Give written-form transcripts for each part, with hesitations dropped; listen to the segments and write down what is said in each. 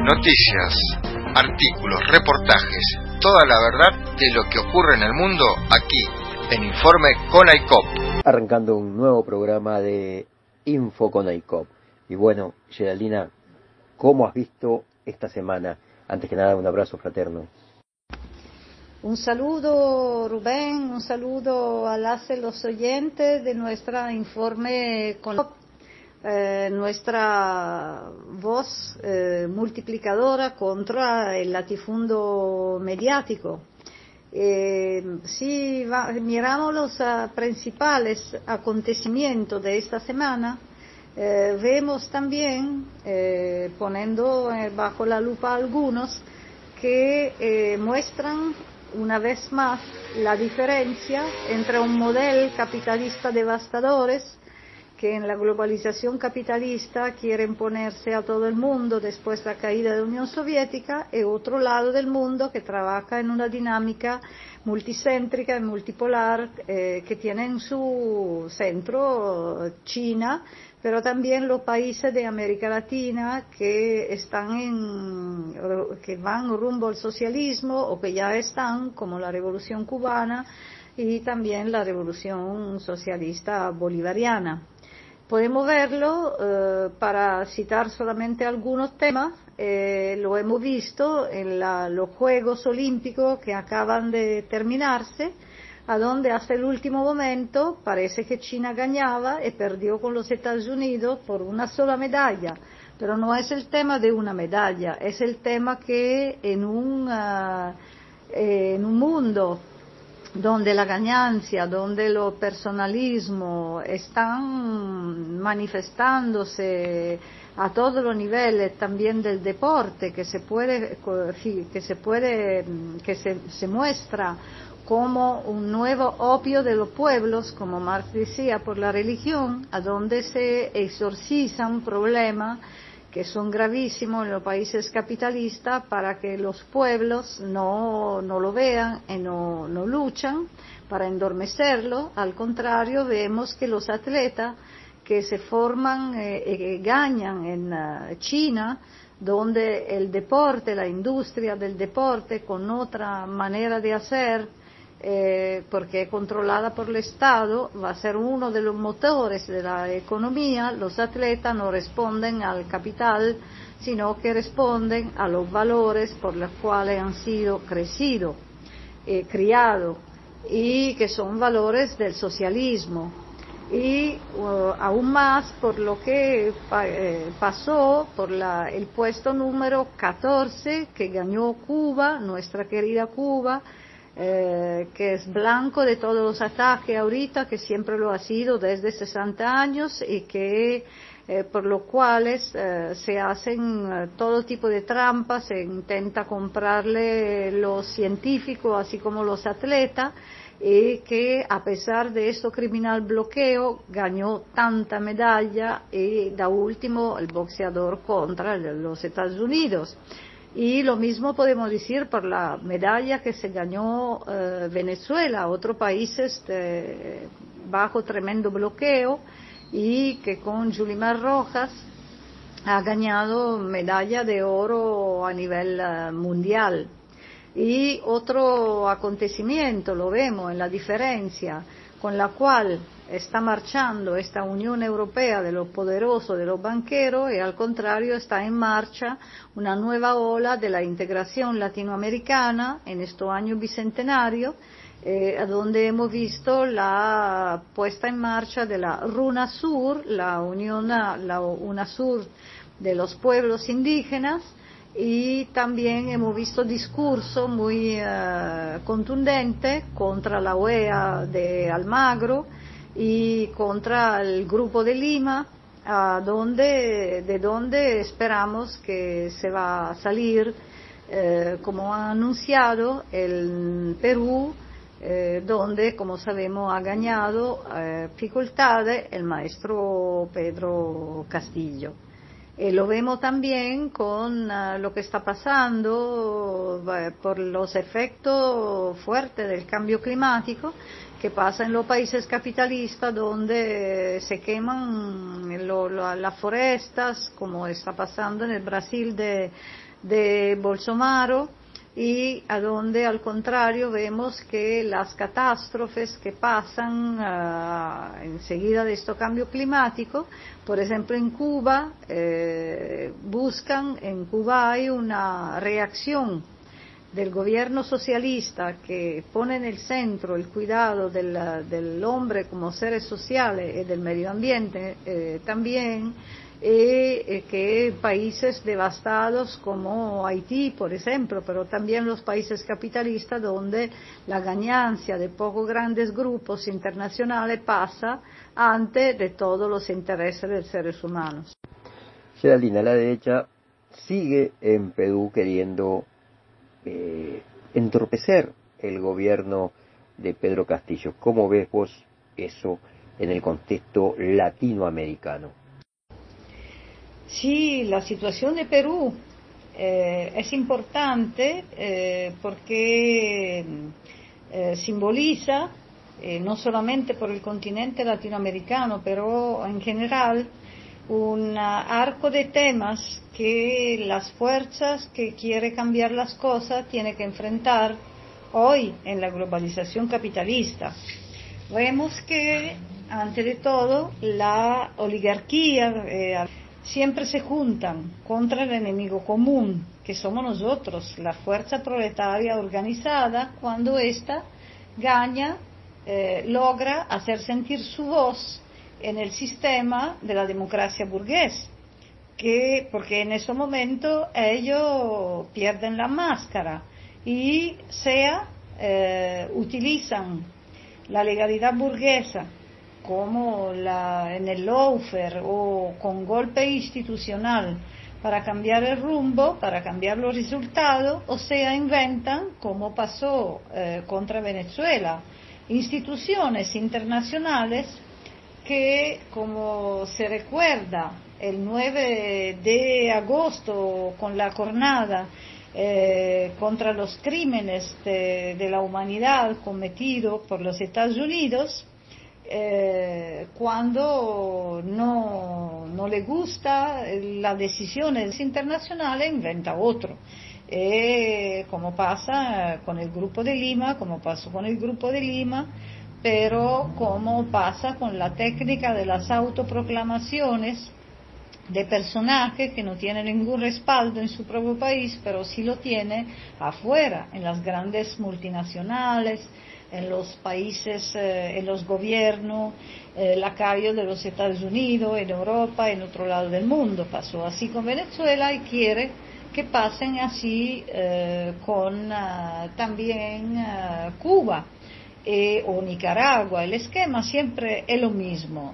Noticias, artículos, reportajes, toda la verdad de lo que ocurre en el mundo aquí, en Informe Conaicop. Arrancando un nuevo programa de Info Conaicop. Y bueno, Geraldina, ¿cómo has visto esta semana? Antes que nada, un abrazo fraterno. Un saludo, Rubén, un saludo a los oyentes de nuestra Informe Conaicop. Nuestra voz multiplicadora contra el latifundio mediático. Si miramos los principales acontecimientos de esta semana, vemos también, poniendo bajo la lupa algunos, que muestran una vez más la diferencia entre un modelo capitalista devastadores que en la globalización capitalista quieren ponerse a todo el mundo después de la caída de la Unión Soviética, y otro lado del mundo que trabaja en una dinámica multicéntrica y multipolar que tiene en su centro China, pero también los países de América Latina que van rumbo al socialismo o que ya están, como la Revolución Cubana y también la Revolución Socialista Bolivariana. Podemos verlo, para citar solamente algunos temas, lo hemos visto en los Juegos Olímpicos que acaban de terminarse, a donde hasta el último momento parece que China ganaba y perdió con los Estados Unidos por una sola medalla. Pero no es el tema de una medalla, es el tema que en un mundo donde la ganancia, donde los personalismos están manifestándose a todos los niveles, también del deporte, que se muestra como un nuevo opio de los pueblos, como Marx decía, por la religión, a donde se exorcizan problemas que son gravísimos en los países capitalistas para que los pueblos no lo vean y no luchan para endormecerlo. Al contrario, vemos que los atletas que se forman ganan en China, donde el deporte, la industria del deporte con otra manera de hacer, porque es controlada por el Estado, va a ser uno de los motores de la economía. Los atletas no responden al capital, sino que responden a los valores por los cuales han sido criados, y que son valores del socialismo. Y aún más por lo que pasó por el puesto número 14 que ganó Cuba, nuestra querida Cuba, que es blanco de todos los ataques ahorita, que siempre lo ha sido desde 60 años, y que por lo cuales se hacen todo tipo de trampas, se intenta comprarle los científicos así como los atletas, y que a pesar de esto criminal bloqueo ganó tanta medalla, y da último el boxeador contra los Estados Unidos. Y lo mismo podemos decir por la medalla que se ganó Venezuela, otros países bajo tremendo bloqueo, y que con Yulimar Rojas ha ganado medalla de oro a nivel mundial. Y otro acontecimiento lo vemos en la diferencia con la cual está marchando esta Unión Europea de los poderosos, de los banqueros, y al contrario está en marcha una nueva ola de la integración latinoamericana en estos años bicentenarios, donde hemos visto la puesta en marcha de la UNASUR, la UNASUR de los pueblos indígenas, y también hemos visto discursos muy contundentes contra la OEA de Almagro y contra el Grupo de Lima, de donde esperamos que se va a salir, como ha anunciado, el Perú, donde, como sabemos, ha ganado dificultades el maestro Pedro Castillo. Lo vemos también con lo que está pasando por los efectos fuertes del cambio climático, que pasa en los países capitalistas donde se queman las forestas, como está pasando en el Brasil de Bolsonaro, y a donde al contrario vemos que las catástrofes que pasan enseguida de este cambio climático, por ejemplo en Cuba, en Cuba hay una reacción del gobierno socialista que pone en el centro el cuidado del hombre como seres sociales y del medio ambiente también, que países devastados como Haití, por ejemplo, pero también los países capitalistas donde la ganancia de pocos grandes grupos internacionales pasa ante de todos los intereses de los seres humanos. Geraldina, la derecha sigue en Perú queriendo entorpecer el gobierno de Pedro Castillo. ¿Cómo ves vos eso en el contexto latinoamericano? Sí, la situación de Perú es importante porque simboliza, no solamente por el continente latinoamericano, pero en general, un arco de temas que las fuerzas que quieren cambiar las cosas tienen que enfrentar hoy en la globalización capitalista. Vemos que, ante de todo, la oligarquía siempre se juntan contra el enemigo común, que somos nosotros, la fuerza proletaria organizada, cuando ésta logra hacer sentir su voz en el sistema de la democracia burgués, porque en ese momento ellos pierden la máscara y utilizan la legalidad burguesa como en el lawfare o con golpe institucional para cambiar el rumbo, para cambiar los resultados, o sea, inventan, como pasó contra Venezuela, instituciones internacionales que, como se recuerda, el 9 de agosto con la jornada contra los crímenes de la humanidad cometidos por los Estados Unidos, cuando no le gusta las decisiones internacionales, inventa otro. Como pasa con el Grupo de Lima, como pasó con el Grupo de Lima, pero como pasa con la técnica de las autoproclamaciones de personajes que no tienen ningún respaldo en su propio país, pero sí lo tiene afuera, en las grandes multinacionales, en los países, en los gobiernos lacayos de los Estados Unidos, en Europa, en otro lado del mundo. Pasó así con Venezuela y quiere que pasen así con también Cuba o Nicaragua. El esquema siempre es lo mismo.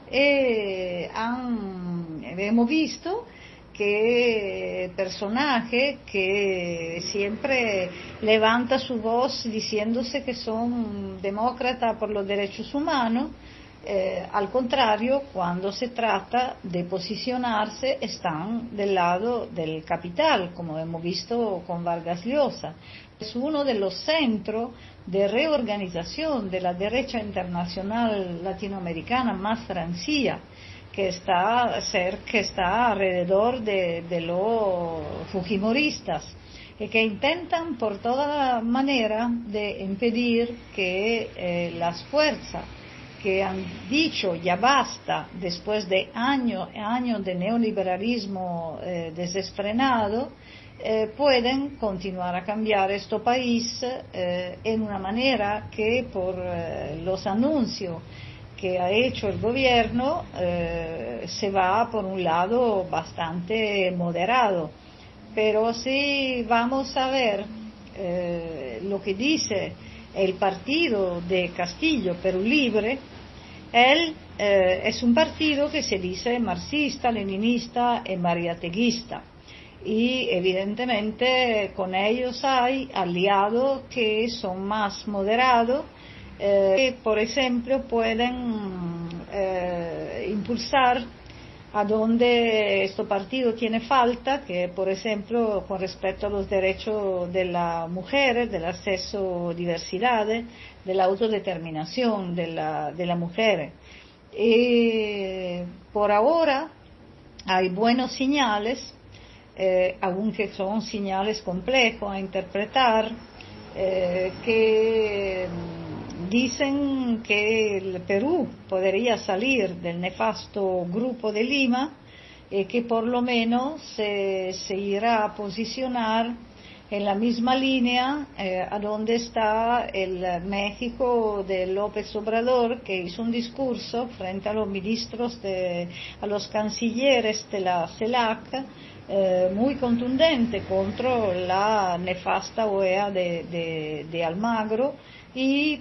Hemos visto que personaje que siempre levanta su voz diciéndose que son demócratas por los derechos humanos, al contrario, cuando se trata de posicionarse, están del lado del capital, como hemos visto con Vargas Llosa. Es uno de los centros de reorganización de la derecha internacional latinoamericana más rancia, que está alrededor de los fujimoristas, y que intentan por toda manera de impedir que las fuerzas que han dicho ya basta después de años de neoliberalismo desenfrenado, pueden continuar a cambiar este país en una manera que por los anuncios que ha hecho el gobierno se va por un lado bastante moderado. Pero si vamos a ver lo que dice el partido de Castillo, Perú Libre, él es un partido que se dice marxista, leninista y mariateguista, y evidentemente con ellos hay aliados que son más moderados, que por ejemplo pueden impulsar a donde este partido tiene falta, que por ejemplo con respecto a los derechos de las mujeres, del acceso a diversidad, de la autodeterminación de la mujer. Por ahora hay buenos señales, aunque son señales complejos a interpretar, que dicen que el Perú podría salir del nefasto Grupo de Lima, que por lo menos se irá a posicionar en la misma línea a donde está el México de López Obrador, que hizo un discurso frente a los ministros, a los cancilleres de la CELAC, muy contundente contra la nefasta OEA de Almagro, y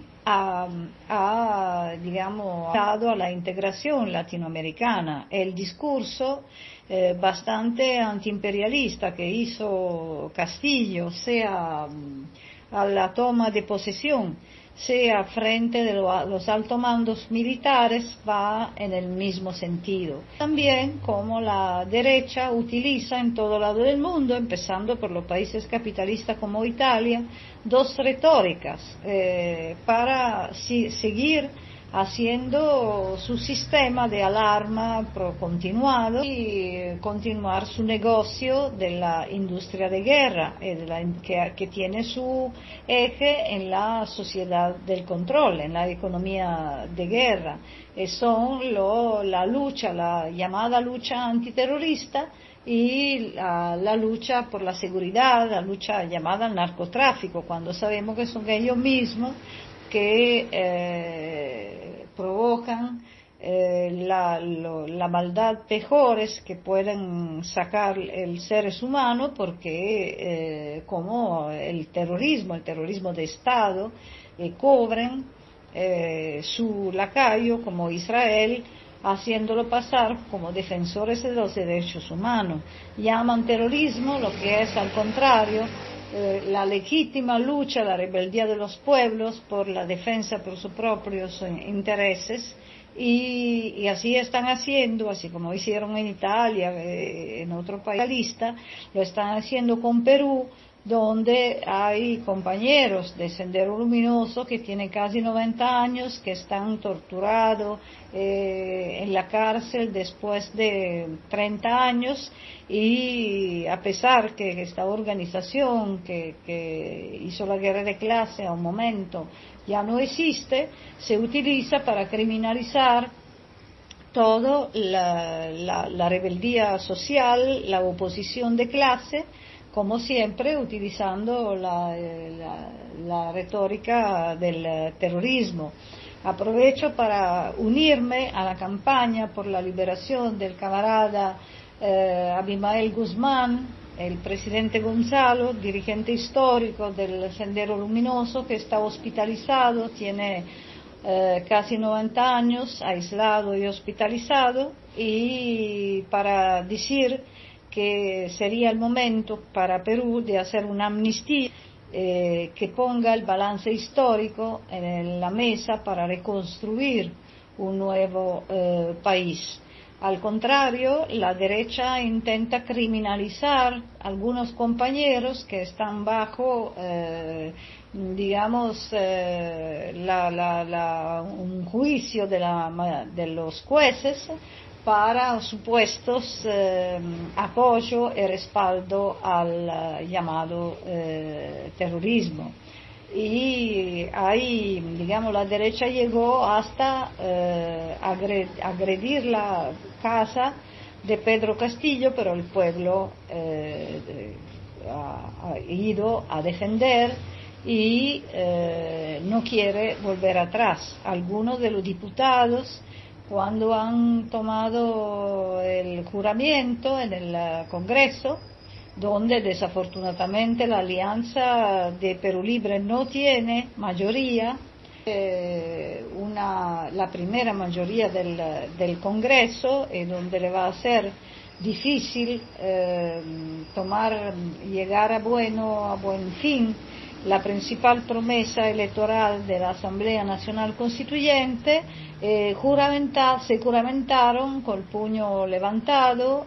digamos, dado a la integración latinoamericana. El discurso bastante antiimperialista que hizo Castillo, sea a la toma de posesión, sea frente de los altos mandos militares, va en el mismo sentido. También como la derecha utiliza en todo lado del mundo, empezando por los países capitalistas como Italia, dos retóricas para seguir haciendo su sistema de alarma continuado y continuar su negocio de la industria de guerra, que tiene su eje en la sociedad del control, en la economía de guerra. Son la llamada lucha antiterrorista y la lucha por la seguridad, la lucha llamada al narcotráfico, cuando sabemos que son ellos mismos que provocan la maldad peores que pueden sacar el seres humanos, porque como el terrorismo de Estado, cobren su lacayo como Israel, haciéndolo pasar como defensores de los derechos humanos. Llaman terrorismo lo que es al contrario la legítima lucha, la rebeldía de los pueblos por la defensa por sus propios intereses, y así están haciendo, así como hicieron en Italia, en otro país, lo están haciendo con Perú, donde hay compañeros de Sendero Luminoso que tienen casi 90 años, que están torturados en la cárcel después de 30 años, y a pesar que esta organización que hizo la guerra de clase a un momento ya no existe, se utiliza para criminalizar todo la rebeldía social, la oposición de clase, como siempre utilizando la retórica del terrorismo. Aprovecho para unirme a la campaña por la liberación del camarada Abimael Guzmán, el presidente Gonzalo, dirigente histórico del Sendero Luminoso, que está hospitalizado, tiene casi 90 años, aislado y hospitalizado, y para decir que sería el momento para Perú de hacer una amnistía que ponga el balance histórico en la mesa para reconstruir un nuevo país. Al contrario, la derecha intenta criminalizar a algunos compañeros que están bajo, un juicio de los jueces para supuestos apoyo y respaldo al llamado terrorismo. Y ahí, la derecha llegó hasta agredir la casa de Pedro Castillo, pero el pueblo ha ido a defender y no quiere volver atrás. Algunos de los diputados, cuando han tomado el juramento en el Congreso, donde desafortunadamente la Alianza de Perú Libre no tiene mayoría, la primera mayoría del Congreso, donde le va a ser difícil llegar a buen fin la principal promesa electoral de la Asamblea Nacional Constituyente, se juramentaron col puño levantado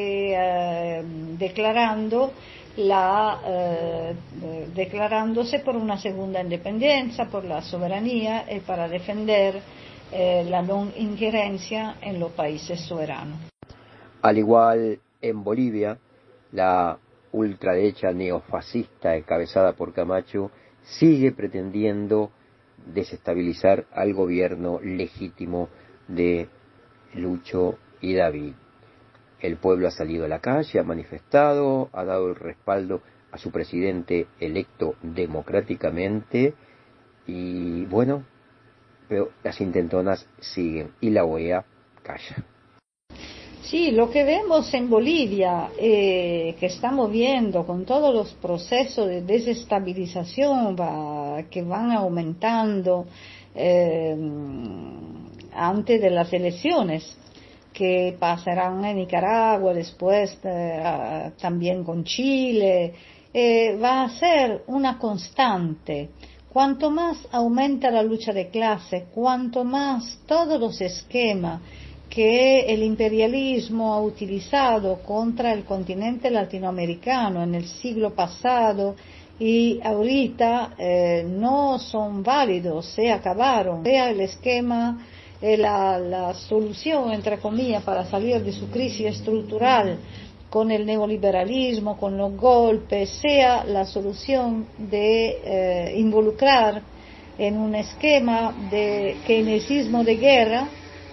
declarándose por una segunda independencia, por la soberanía y para defender la no injerencia en los países soberanos. Al igual en Bolivia, la ultraderecha neofascista encabezada por Camacho sigue pretendiendo desestabilizar al gobierno legítimo de Lucho y David. El pueblo ha salido a la calle, ha manifestado, ha dado el respaldo a su presidente electo democráticamente y bueno, pero las intentonas siguen y la OEA calla. Sí, lo que vemos en Bolivia, que estamos viendo con todos los procesos de desestabilización que van aumentando antes de las elecciones, que pasarán en Nicaragua, después también con Chile, va a ser una constante. Cuanto más aumenta la lucha de clase, cuanto más todos los esquemas que el imperialismo ha utilizado contra el continente latinoamericano en el siglo pasado y ahorita no son válidos, se acabaron, sea el esquema, la solución, entre comillas, para salir de su crisis estructural con el neoliberalismo, con los golpes, sea la solución de involucrar en un esquema de keynesianismo de guerra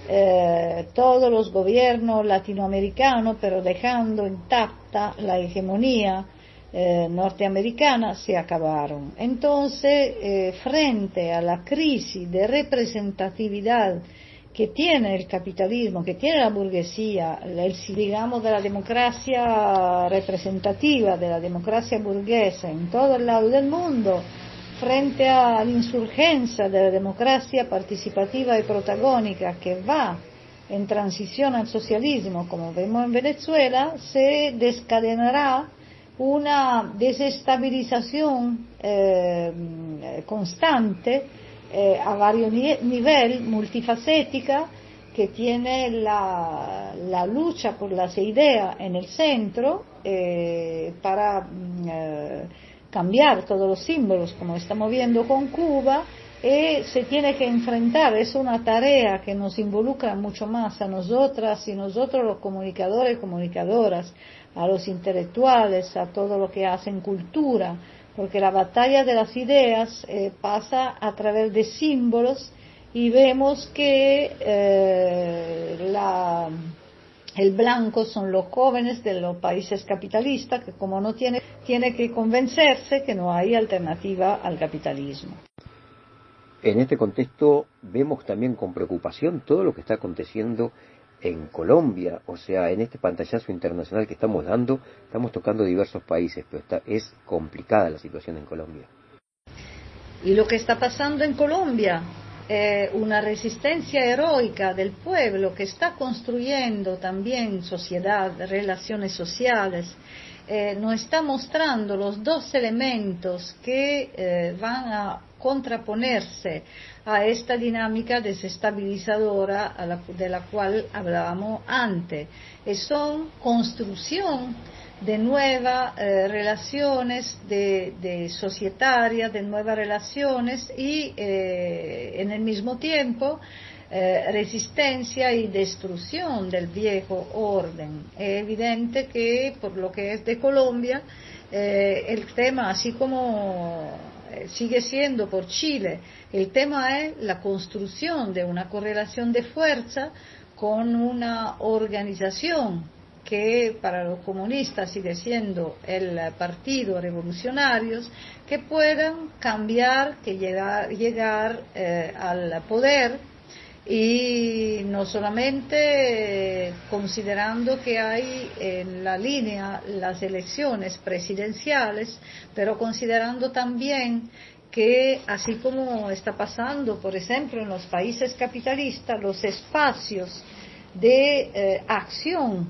todos los gobiernos latinoamericanos, pero dejando intacta la hegemonía norteamericana, se acabaron. Entonces, frente a la crisis de representatividad que tiene el capitalismo, que tiene la burguesía, digamos, de la democracia representativa, de la democracia burguesa en todo el lado del mundo, frente a la insurgencia de la democracia participativa y protagónica que va en transición al socialismo, como vemos en Venezuela, se desencadenará una desestabilización constante a varios niveles, multifacética, que tiene la lucha por las ideas en el centro para cambiar todos los símbolos, como estamos viendo con Cuba, se tiene que enfrentar. Es una tarea que nos involucra mucho más a nosotras y nosotros los comunicadores y comunicadoras, a los intelectuales, a todo lo que hacen cultura, porque la batalla de las ideas pasa a través de símbolos y vemos que el blanco son los jóvenes de los países capitalistas, que como no tiene que convencerse que no hay alternativa al capitalismo. En este contexto vemos también con preocupación todo lo que está aconteciendo en Colombia, o sea, en este pantallazo internacional que estamos dando, estamos tocando diversos países, pero es complicada la situación en Colombia. Y lo que está pasando en Colombia, una resistencia heroica del pueblo que está construyendo también sociedad, relaciones sociales, nos está mostrando los dos elementos que van a contraponerse a esta dinámica desestabilizadora de la cual hablábamos antes. Son construcción de nuevas relaciones de societarias, de nuevas relaciones y en el mismo tiempo resistencia y destrucción del viejo orden. Es evidente que por lo que es de Colombia, el tema, así como sigue siendo por Chile, el tema es la construcción de una correlación de fuerza con una organización que para los comunistas sigue siendo el Partido Revolucionarios, que puedan cambiar, que llegar al poder, y no solamente considerando que hay en la línea las elecciones presidenciales, pero considerando también que, así como está pasando, por ejemplo, en los países capitalistas, los espacios de acción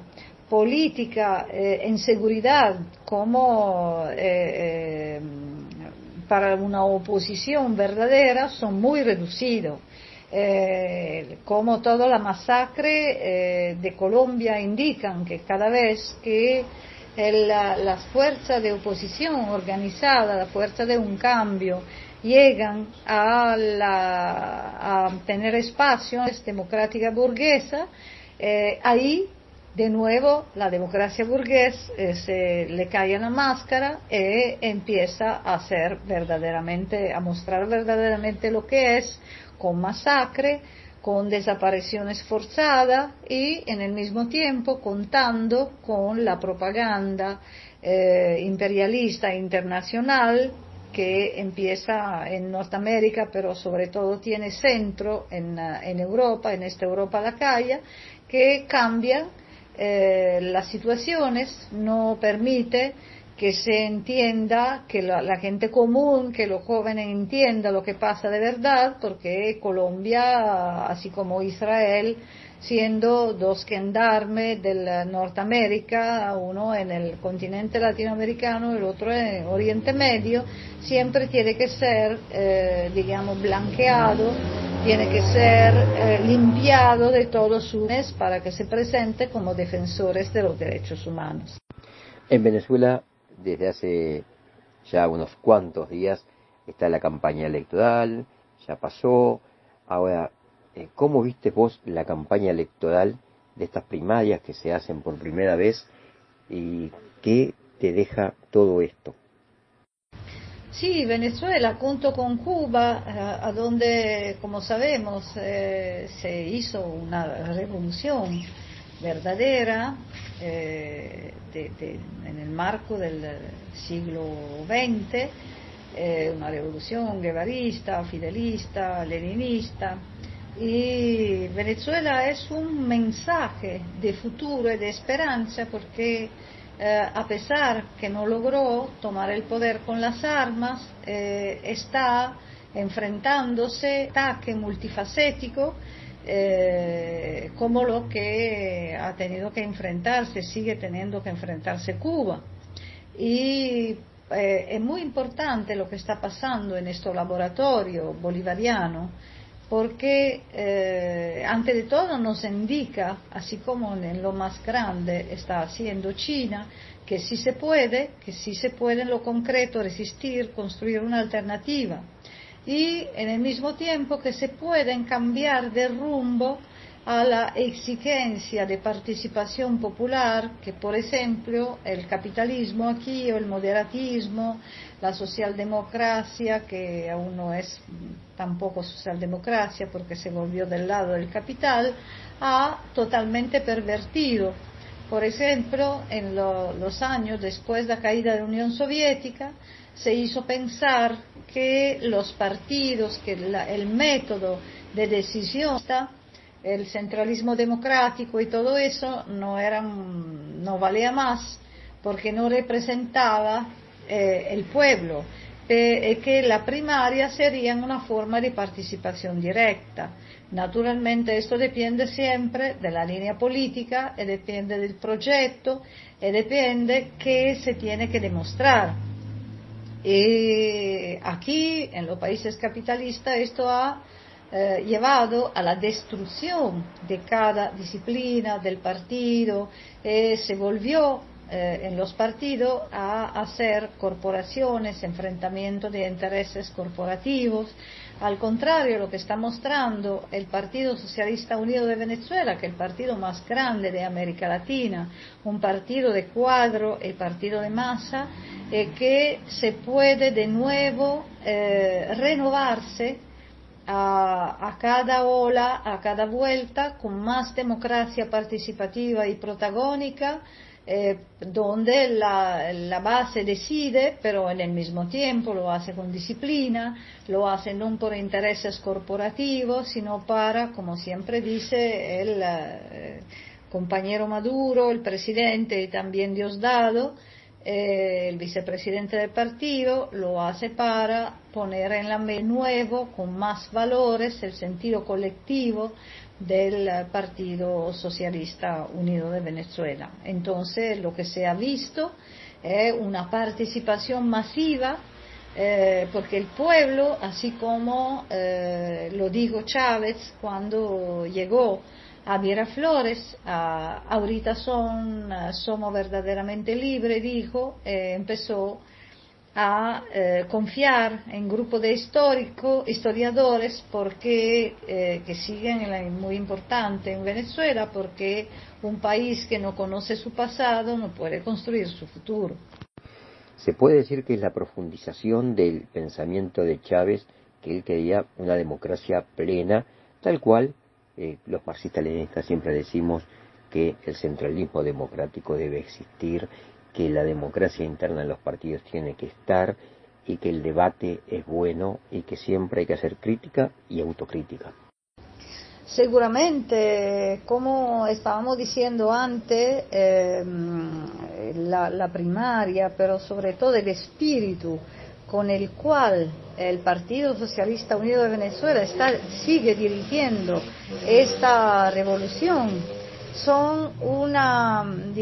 política en seguridad, como para una oposición verdadera son muy reducidos. Como toda la masacre de Colombia indican que cada vez que las fuerzas de oposición organizadas, la fuerza de un cambio, llegan a tener espacio democrática burguesa, ahí de nuevo la democracia burguesa se le cae la máscara y empieza a mostrar verdaderamente lo que es, con masacre, con desapariciones forzadas y en el mismo tiempo contando con la propaganda imperialista internacional que empieza en Norteamérica, pero sobre todo tiene centro en Europa, en esta Europa lacaya, que cambia las situaciones, no permite que se entienda, que la gente común, que los jóvenes entiendan lo que pasa de verdad, porque Colombia, así como Israel, siendo dos gendarmes de Norteamérica, uno en el continente latinoamericano y el otro en Oriente Medio, siempre tiene que ser, blanqueado, tiene que ser limpiado de todos sus para que se presente como defensores de los derechos humanos. En Venezuela, desde hace ya unos cuantos días, está la campaña electoral, ya pasó. Ahora, ¿cómo viste vos la campaña electoral de estas primarias que se hacen por primera vez y qué te deja todo esto? Sí, Venezuela, junto con Cuba, a donde, como sabemos, se hizo una revolución verdadera en el marco del siglo XX, una revolución guevarista, fidelista, leninista, y Venezuela es un mensaje de futuro y de esperanza porque a pesar que no logró tomar el poder con las armas, está enfrentándose a ataque multifacético como lo que ha tenido que enfrentarse, sigue teniendo que enfrentarse Cuba. Y es muy importante lo que está pasando en este laboratorio bolivariano, porque ante de todo nos indica, así como en lo más grande está haciendo China, que sí se puede en lo concreto resistir, construir una alternativa, y en el mismo tiempo que se pueden cambiar de rumbo a la exigencia de participación popular, que por ejemplo el capitalismo aquí, o el moderatismo, la socialdemocracia, que aún no es tampoco socialdemocracia porque se volvió del lado del capital, ha totalmente pervertido. Por ejemplo, en los años después de la caída de la Unión Soviética, se hizo pensar que los partidos, que el método de decisión, el centralismo democrático y todo eso no valía más porque no representaba el pueblo, que la primaria sería una forma de participación directa. Naturalmente esto depende siempre de la línea política y depende del proyecto y depende qué se tiene que demostrar. Y aquí en los países capitalistas esto ha llevado a la destrucción de cada disciplina del partido, se volvió en los partidos a hacer corporaciones, enfrentamiento de intereses corporativos. Al contrario, lo que está mostrando el Partido Socialista Unido de Venezuela, que es el partido más grande de América Latina, un partido de cuadro, el partido de masa, que se puede de nuevo renovarse a cada ola, a cada vuelta, con más democracia participativa y protagónica, donde la base decide, pero en el mismo tiempo lo hace con disciplina, lo hace no por intereses corporativos, sino para, como siempre dice el compañero Maduro, el presidente y también Diosdado, el vicepresidente del partido, lo hace para poner en la mesa nuevo, con más valores, el sentido colectivo del Partido Socialista Unido de Venezuela. Entonces, lo que se ha visto es una participación masiva porque el pueblo, así como lo dijo Chávez cuando llegó a Miraflores, ahorita somos verdaderamente libres, dijo, empezó a confiar en grupo de historiadores porque que siguen muy importante en Venezuela, porque un país que no conoce su pasado no puede construir su futuro. Se puede decir que es la profundización del pensamiento de Chávez, que él quería una democracia plena, tal cual los marxistas-leninistas siempre decimos que el centralismo democrático debe existir, que la democracia interna en los partidos tiene que estar y que el debate es bueno y que siempre hay que hacer crítica y autocrítica. Seguramente, como estábamos diciendo antes, la primaria, pero sobre todo el espíritu con el cual el Partido Socialista Unido de Venezuela sigue dirigiendo esta revolución, son una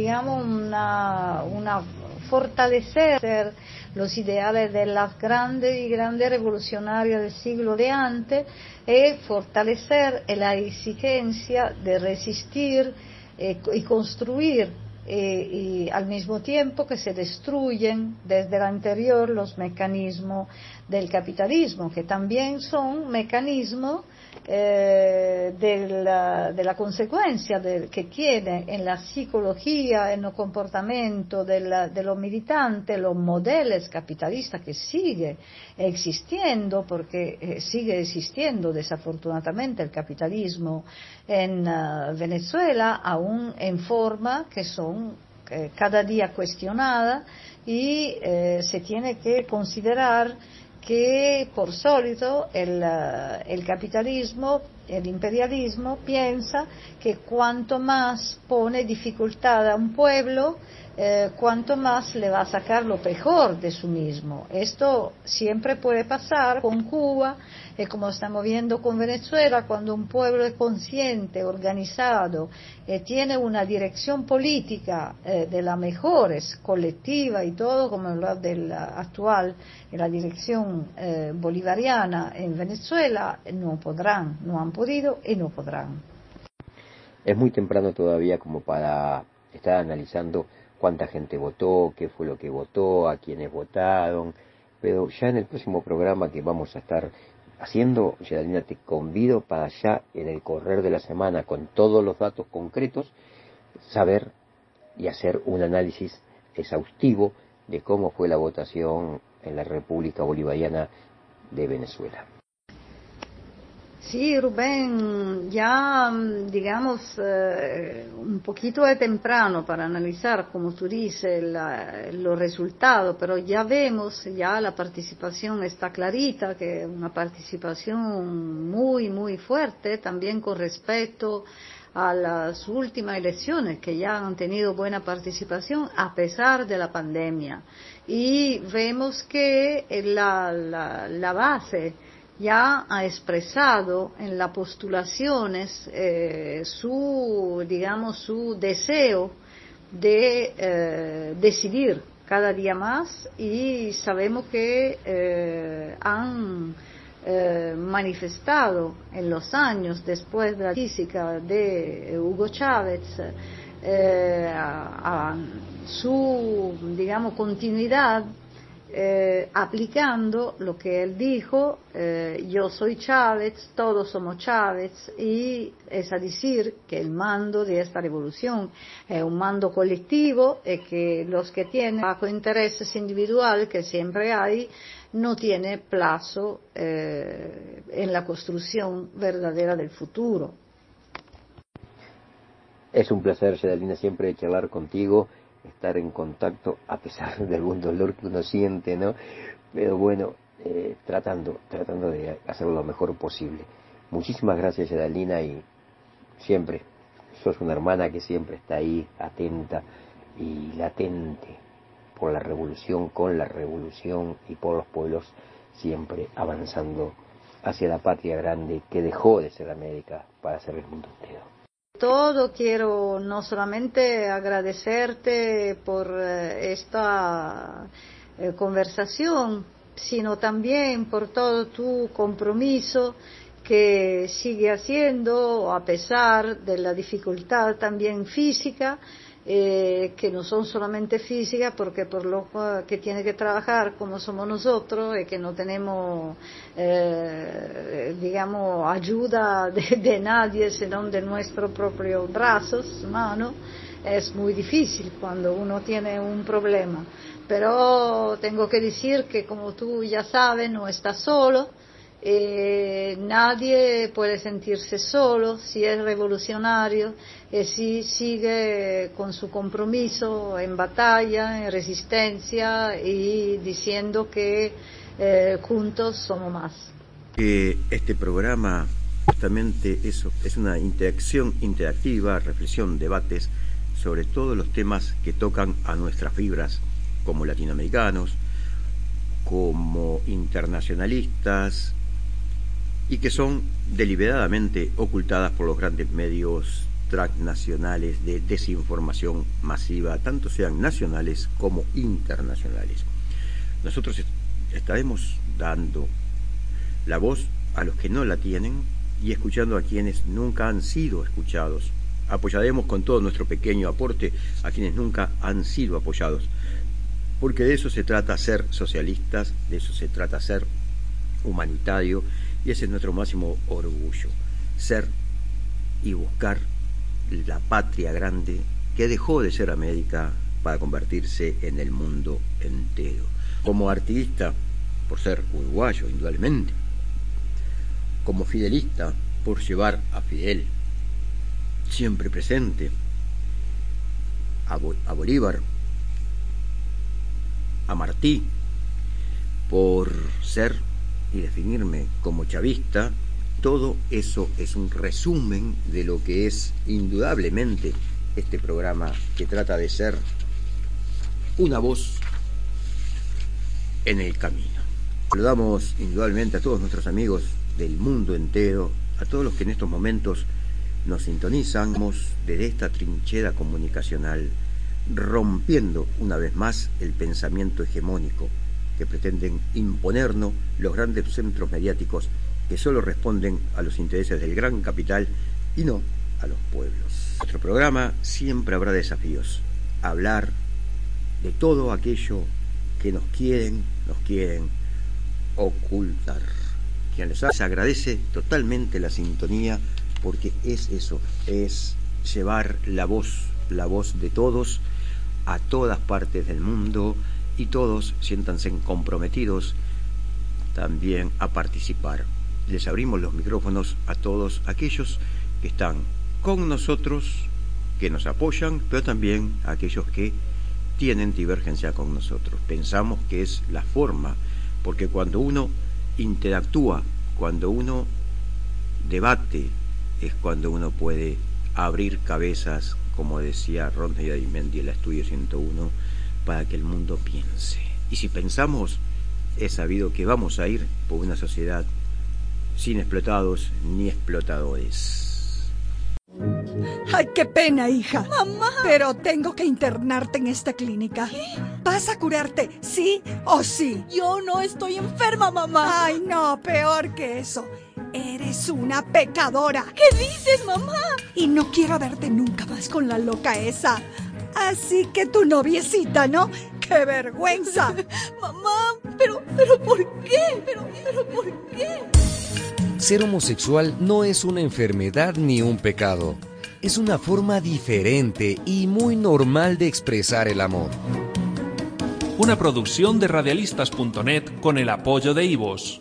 fortalecer los ideales de las grandes revolucionarias del siglo de antes y fortalecer la exigencia de resistir y construir y al mismo tiempo que se destruyen desde el anterior los mecanismos del capitalismo, que también son mecanismos de la consecuencia que tiene en la psicología, en el comportamiento de los militantes, los modelos capitalistas que sigue existiendo, porque sigue existiendo desafortunadamente el capitalismo en Venezuela, aún en forma que son cada día cuestionadas y se tiene que considerar que por sólido el capitalismo, el imperialismo piensa que cuanto más pone dificultad a un pueblo, cuanto más le va a sacar lo mejor de sí mismo. Esto siempre puede pasar con Cuba, como estamos viendo con Venezuela, cuando un pueblo es consciente, organizado, tiene una dirección política de las mejores, colectiva y todo, como la del actual, la dirección bolivariana en Venezuela, no han podido y no podrán. Es muy temprano todavía como para estar analizando cuánta gente votó, qué fue lo que votó, a quiénes votaron, pero ya en el próximo programa que vamos a estar haciendo, Geraldina, te convido para ya en el correr de la semana, con todos los datos concretos, saber y hacer un análisis exhaustivo de cómo fue la votación en la República Bolivariana de Venezuela. Sí, Rubén, ya digamos un poquito de temprano para analizar, como tú dices, los resultados, pero ya vemos, ya la participación está clarita, que es una participación muy, muy fuerte, también con respecto a las últimas elecciones, que ya han tenido buena participación a pesar de la pandemia. Y vemos que la base ya ha expresado en las postulaciones su deseo de decidir cada día más, y sabemos que han manifestado en los años después de la física de Hugo Chávez a su continuidad, aplicando lo que él dijo, yo soy Chávez, todos somos Chávez, y es a decir que el mando de esta revolución es un mando colectivo y que los que tienen bajo intereses individuales, que siempre hay, no tiene plazo en la construcción verdadera del futuro. Es un placer, Geraldina, siempre charlar contigo, estar en contacto a pesar de algún dolor que uno siente, ¿no? Pero bueno, tratando de hacerlo lo mejor posible. Muchísimas gracias, Geraldina, y siempre sos una hermana que siempre está ahí, atenta y latente por la revolución, con la revolución y por los pueblos, siempre avanzando hacia la patria grande que dejó de ser América para ser el mundo entero. Todo quiero no solamente agradecerte por esta conversación, sino también por todo tu compromiso que sigue haciendo a pesar de la dificultad también física, que no son solamente físicas, porque por lo que tiene que trabajar como somos nosotros y que no tenemos, digamos, ayuda de nadie, sino de nuestros propios brazos, manos, es muy difícil cuando uno tiene un problema. Pero tengo que decir que, como tú ya sabes, no estás solo. Nadie puede sentirse solo si es revolucionario y si sigue con su compromiso en batalla, en resistencia y diciendo que juntos somos más. Este programa justamente eso, es una interactiva, reflexión, debates sobre todos los temas que tocan a nuestras fibras como latinoamericanos, como internacionalistas, y que son deliberadamente ocultadas por los grandes medios transnacionales de desinformación masiva, tanto sean nacionales como internacionales. Nosotros estaremos dando la voz a los que no la tienen y escuchando a quienes nunca han sido escuchados. Apoyaremos con todo nuestro pequeño aporte a quienes nunca han sido apoyados, porque de eso se trata ser socialistas, de eso se trata ser humanitario, y ese es nuestro máximo orgullo, ser y buscar la patria grande que dejó de ser América para convertirse en el mundo entero. Como artista, por ser uruguayo, indudablemente. Como fidelista, por llevar a Fidel siempre presente, a Bolívar, a Martí, por ser y definirme como chavista. Todo eso es un resumen de lo que es indudablemente este programa, que trata de ser una voz en el camino. Saludamos indudablemente a todos nuestros amigos del mundo entero, a todos los que en estos momentos nos sintonizan desde esta trinchera comunicacional, rompiendo una vez más el pensamiento hegemónico que pretenden imponernos los grandes centros mediáticos que solo responden a los intereses del gran capital y no a los pueblos. En nuestro programa siempre habrá desafíos, hablar de todo aquello que nos quieren ocultar. Quien les agradece totalmente la sintonía, porque es eso, es llevar la voz de todos a todas partes del mundo, y todos siéntanse comprometidos también a participar. Les abrimos los micrófonos a todos aquellos que están con nosotros, que nos apoyan, pero también a aquellos que tienen divergencia con nosotros. Pensamos que es la forma, porque cuando uno interactúa, cuando uno debate, es cuando uno puede abrir cabezas, como decía Rodney Arismendi en el Estudio 101, para que el mundo piense. Y si pensamos, es sabido que vamos a ir por una sociedad sin explotados ni explotadores. Ay, qué pena, hija. Mamá. Pero tengo que internarte en esta clínica. ¿Qué? ¿Vas a curarte, sí o sí? Yo no estoy enferma, mamá. Ay, no, peor que eso. Eres una pecadora. ¿Qué dices, mamá? Y no quiero verte nunca más con la loca esa. Así que tu noviecita, ¿no? ¡Qué vergüenza! Mamá, pero ¿por qué? ¿Pero por qué? Ser homosexual no es una enfermedad ni un pecado. Es una forma diferente y muy normal de expresar el amor. Una producción de radialistas.net con el apoyo de Ivos.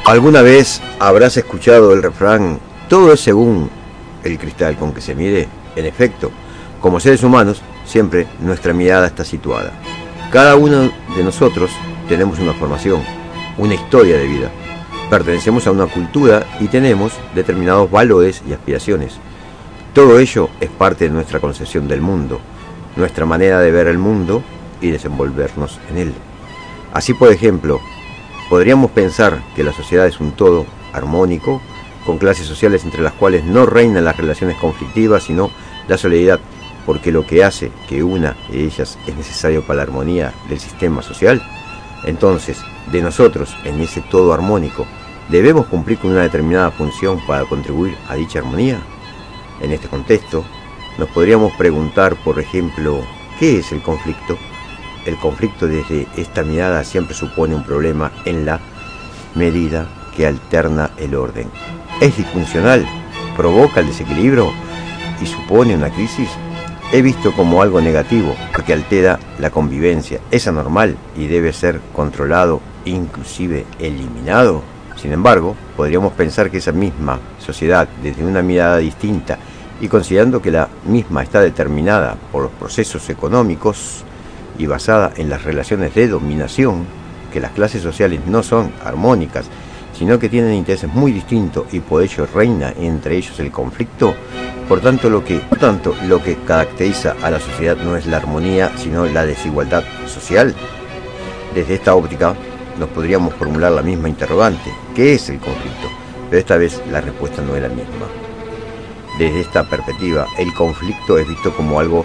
¿Alguna vez habrás escuchado el refrán, todo es según el cristal con que se mire? En efecto, como seres humanos, siempre nuestra mirada está situada. Cada uno de nosotros tenemos una formación, una historia de vida. Pertenecemos a una cultura y tenemos determinados valores y aspiraciones. Todo ello es parte de nuestra concepción del mundo, nuestra manera de ver el mundo y desenvolvernos en él. Así, por ejemplo, podríamos pensar que la sociedad es un todo armónico, con clases sociales entre las cuales no reinan las relaciones conflictivas, sino la solidaridad, porque lo que hace que una de ellas es necesario para la armonía del sistema social. Entonces, de nosotros, en ese todo armónico, ¿debemos cumplir con una determinada función para contribuir a dicha armonía? En este contexto, nos podríamos preguntar, por ejemplo, ¿qué es el conflicto? El conflicto desde esta mirada siempre supone un problema en la medida que alterna el orden. ¿Es disfuncional? ¿Provoca el desequilibrio? ¿Y supone una crisis? He visto como algo negativo, porque altera la convivencia. Es anormal y debe ser controlado, inclusive eliminado. Sin embargo, podríamos pensar que esa misma sociedad, desde una mirada distinta y considerando que la misma está determinada por los procesos económicos y basada en las relaciones de dominación, que las clases sociales no son armónicas, sino que tienen intereses muy distintos y por ello reina entre ellos el conflicto. Por tanto, lo que caracteriza a la sociedad no es la armonía, sino la desigualdad social. Desde esta óptica nos podríamos formular la misma interrogante: ¿qué es el conflicto? Pero esta vez la respuesta no es la misma. Desde esta perspectiva, el conflicto es visto como algo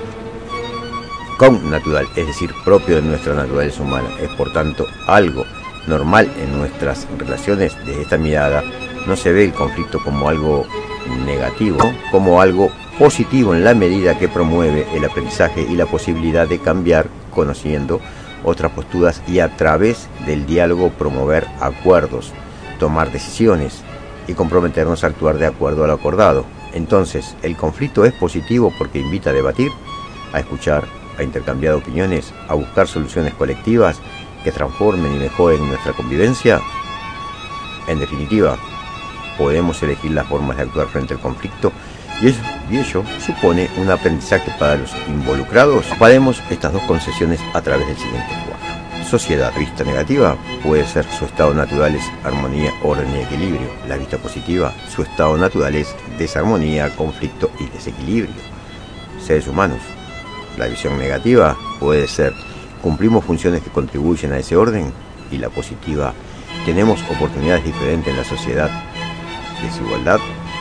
connatural, es decir, propio de nuestra naturaleza humana. Es por tanto algo normal en nuestras relaciones. Desde esta mirada no se ve el conflicto como algo negativo, como algo positivo en la medida que promueve el aprendizaje y la posibilidad de cambiar conociendo otras posturas y a través del diálogo promover acuerdos, tomar decisiones y comprometernos a actuar de acuerdo a lo acordado. Entonces, el conflicto es positivo porque invita a debatir, a escuchar, a intercambiar opiniones, a buscar soluciones colectivas que transformen y mejoren nuestra convivencia. En definitiva, podemos elegir las formas de actuar frente al conflicto y ello supone un aprendizaje para los involucrados. Comparemos estas dos concepciones a través del siguiente cuadro. Sociedad vista negativa puede ser su estado natural es armonía, orden y equilibrio. La vista positiva, su estado natural es desarmonía, conflicto y desequilibrio. Seres humanos, la visión negativa puede ser cumplimos funciones que contribuyen a ese orden, y la positiva, tenemos oportunidades diferentes en la sociedad. Desigualdad.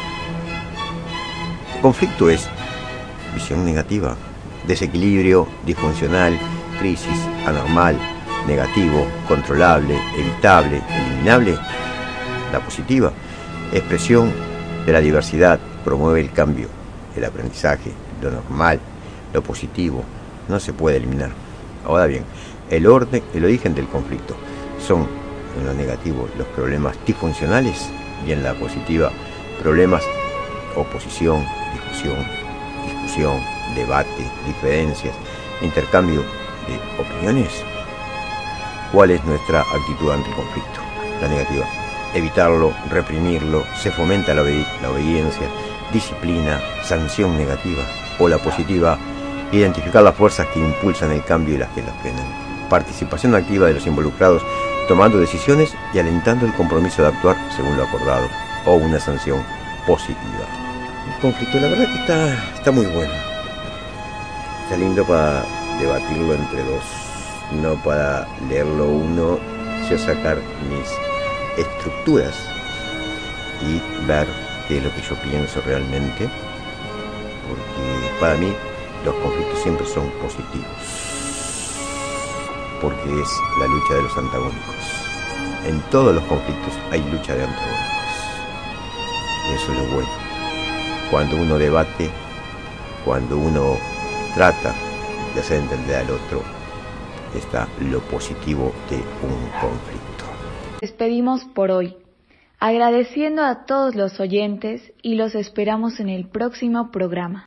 Conflicto es visión negativa, desequilibrio, disfuncional, crisis, anormal, negativo, controlable, evitable, eliminable. La positiva, expresión de la diversidad, promueve el cambio, el aprendizaje, lo normal, lo positivo, no se puede eliminar. Ahora bien, el origen del conflicto son en lo negativo los problemas disfuncionales y en la positiva problemas, oposición, discusión, debate, diferencias, intercambio de opiniones. ¿Cuál es nuestra actitud ante el conflicto? La negativa, evitarlo, reprimirlo, se fomenta la obediencia, disciplina, sanción negativa. O la positiva, identificar las fuerzas que impulsan el cambio y las que las frenan. Participación activa de los involucrados, tomando decisiones y alentando el compromiso de actuar según lo acordado, o una sanción positiva. El conflicto, la verdad que está muy bueno. Está lindo para debatirlo entre dos, no para leerlo uno, yo sacar mis estructuras y ver qué es lo que yo pienso realmente, porque para mí los conflictos siempre son positivos, porque es la lucha de los antagónicos. En todos los conflictos hay lucha de antagónicos, y eso es lo bueno. Cuando uno debate, cuando uno trata de hacer entender al otro, está lo positivo de un conflicto. Despedimos por hoy, agradeciendo a todos los oyentes y los esperamos en el próximo programa.